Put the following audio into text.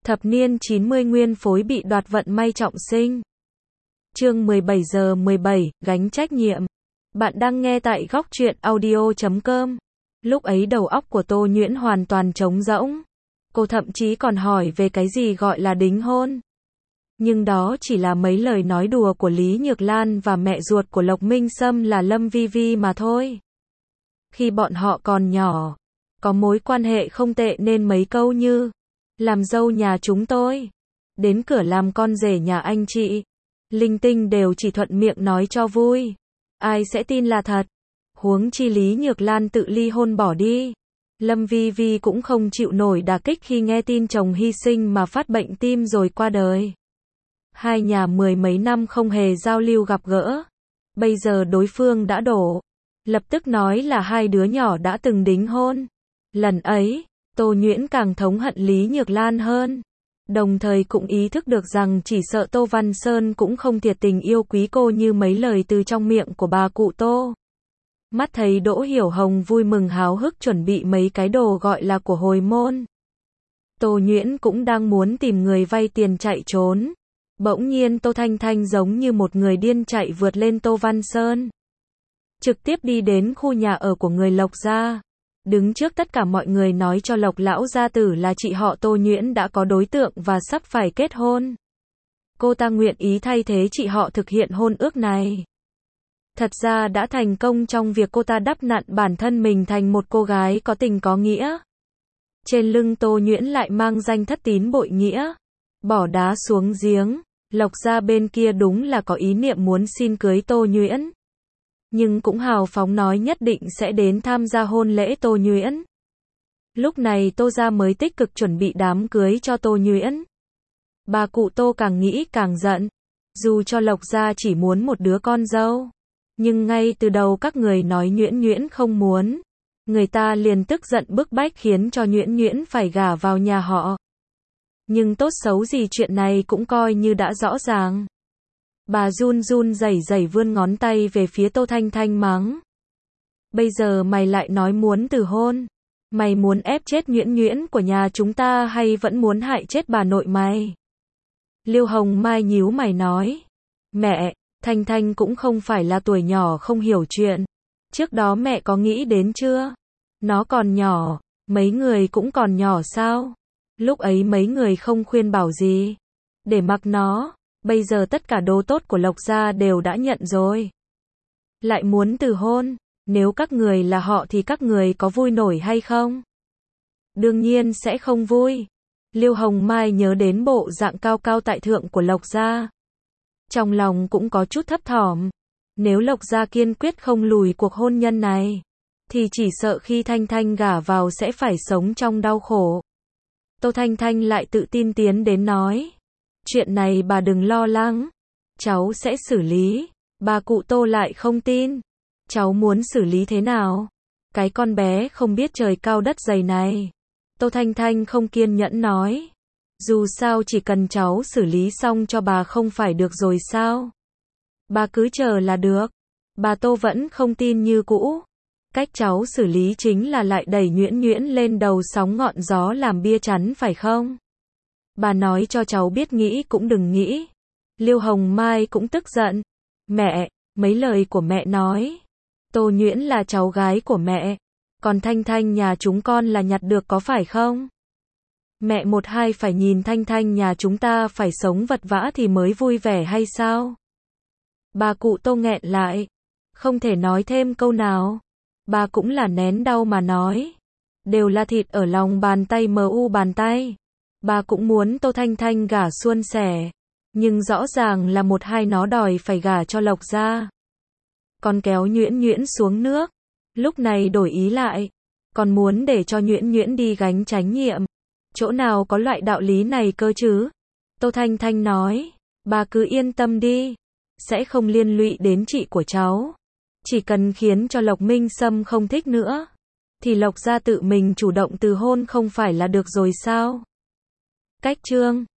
Thập niên 90 nguyên phối bị đoạt vận may trọng sinh. Chương 17 giờ 17, gánh trách nhiệm. Bạn đang nghe tại góc truyện audio.com. Lúc ấy đầu óc của Tô Nhuyễn hoàn toàn trống rỗng. Cô thậm chí còn hỏi về cái gì gọi là đính hôn. Nhưng đó chỉ là mấy lời nói đùa của Lý Nhược Lan và mẹ ruột của Lộc Minh Sâm là Lâm Vi Vi mà thôi. Khi bọn họ còn nhỏ, có mối quan hệ không tệ nên mấy câu như làm dâu nhà chúng tôi, đến cửa làm con rể nhà anh chị, linh tinh đều chỉ thuận miệng nói cho vui. Ai sẽ tin là thật? Huống chi Lý Nhược Lan tự ly hôn bỏ đi. Lâm Vi Vi cũng không chịu nổi đả kích khi nghe tin chồng hy sinh mà phát bệnh tim rồi qua đời. Hai nhà mười mấy năm không hề giao lưu gặp gỡ. Bây giờ đối phương đã đổ. Lập tức nói là hai đứa nhỏ đã từng đính hôn. Lần ấy, Tô Nhuyễn càng thống hận Lý Nhược Lan hơn. Đồng thời cũng ý thức được rằng chỉ sợ Tô Văn Sơn cũng không thiệt tình yêu quý cô như mấy lời từ trong miệng của bà cụ Tô. Mắt thấy Đỗ Hiểu Hồng vui mừng háo hức chuẩn bị mấy cái đồ gọi là của hồi môn. Tô Nhuyễn cũng đang muốn tìm người vay tiền chạy trốn. Bỗng nhiên Tô Thanh Thanh giống như một người điên chạy vượt lên Tô Văn Sơn. Trực tiếp đi đến khu nhà ở của người Lộc gia. Đứng trước tất cả mọi người nói cho Lộc lão gia tử là chị họ Tô Nhuyễn đã có đối tượng và sắp phải kết hôn. Cô ta nguyện ý thay thế chị họ thực hiện hôn ước này. Thật ra đã thành công trong việc cô ta đắp nặn bản thân mình thành một cô gái có tình có nghĩa. Trên lưng Tô Nhuyễn lại mang danh thất tín bội nghĩa. Bỏ đá xuống giếng, Lộc gia bên kia đúng là có ý niệm muốn xin cưới Tô Nhuyễn. Nhưng cũng hào phóng nói nhất định sẽ đến tham gia hôn lễ Tô Nhuyễn. Lúc này Tô gia mới tích cực chuẩn bị đám cưới cho Tô Nhuyễn. Bà cụ Tô càng nghĩ càng giận. Dù cho Lộc gia chỉ muốn một đứa con dâu, nhưng ngay từ đầu các người nói Nhuyễn Nhuyễn không muốn. Người ta liền tức giận bức bách khiến cho Nhuyễn Nhuyễn phải gả vào nhà họ. Nhưng tốt xấu gì chuyện này cũng coi như đã rõ ràng. Bà run run rẩy rẩy vươn ngón tay về phía Tô Thanh Thanh mắng. Bây giờ mày lại nói muốn từ hôn. Mày muốn ép chết Nhuyễn Nhuyễn của nhà chúng ta hay vẫn muốn hại chết bà nội mày? Liêu Hồng Mai nhíu mày nói. Mẹ, Thanh Thanh cũng không phải là tuổi nhỏ không hiểu chuyện. Trước đó mẹ có nghĩ đến chưa? Nó còn nhỏ, mấy người cũng còn nhỏ sao? Lúc ấy mấy người không khuyên bảo gì. Để mặc nó. Bây giờ tất cả đồ tốt của Lộc gia đều đã nhận rồi. Lại muốn từ hôn, nếu các người là họ thì các người có vui nổi hay không? Đương nhiên sẽ không vui. Liêu Hồng Mai nhớ đến bộ dạng cao cao tại thượng của Lộc gia. Trong lòng cũng có chút thấp thỏm. Nếu Lộc gia kiên quyết không lùi cuộc hôn nhân này, thì chỉ sợ khi Thanh Thanh gả vào sẽ phải sống trong đau khổ. Tô Thanh Thanh lại tự tin tiến đến nói. Chuyện này bà đừng lo lắng. Cháu sẽ xử lý. Bà cụ Tô lại không tin. Cháu muốn xử lý thế nào? Cái con bé không biết trời cao đất dày này. Tô Thanh Thanh không kiên nhẫn nói. Dù sao chỉ cần cháu xử lý xong cho bà không phải được rồi sao? Bà cứ chờ là được. Bà Tô vẫn không tin như cũ. Cách cháu xử lý chính là lại đẩy Nhuyễn Nhuyễn lên đầu sóng ngọn gió làm bia chắn phải không? Bà nói cho cháu biết nghĩ cũng đừng nghĩ. Liêu Hồng Mai cũng tức giận. Mẹ, mấy lời của mẹ nói. Tô Nhuyễn là cháu gái của mẹ. Còn Thanh Thanh nhà chúng con là nhặt được có phải không? Mẹ một hai phải nhìn Thanh Thanh nhà chúng ta phải sống vật vã thì mới vui vẻ hay sao? Bà cụ Tô nghẹn lại. Không thể nói thêm câu nào. Bà cũng là nén đau mà nói. Đều là thịt ở lòng bàn tay mu bàn tay. Bà cũng muốn Tô Thanh Thanh gả suôn sẻ. Nhưng rõ ràng là một hai nó đòi phải gả cho Lộc gia. Còn kéo Nhuyễn Nhuyễn xuống nước. Lúc này đổi ý lại. Còn muốn để cho Nhuyễn Nhuyễn đi gánh trách nhiệm. Chỗ nào có loại đạo lý này cơ chứ? Tô Thanh Thanh nói. Bà cứ yên tâm đi. Sẽ không liên lụy đến chị của cháu. Chỉ cần khiến cho Lộc Minh Sâm không thích nữa. Thì Lộc gia tự mình chủ động từ hôn không phải là được rồi sao? Cách chương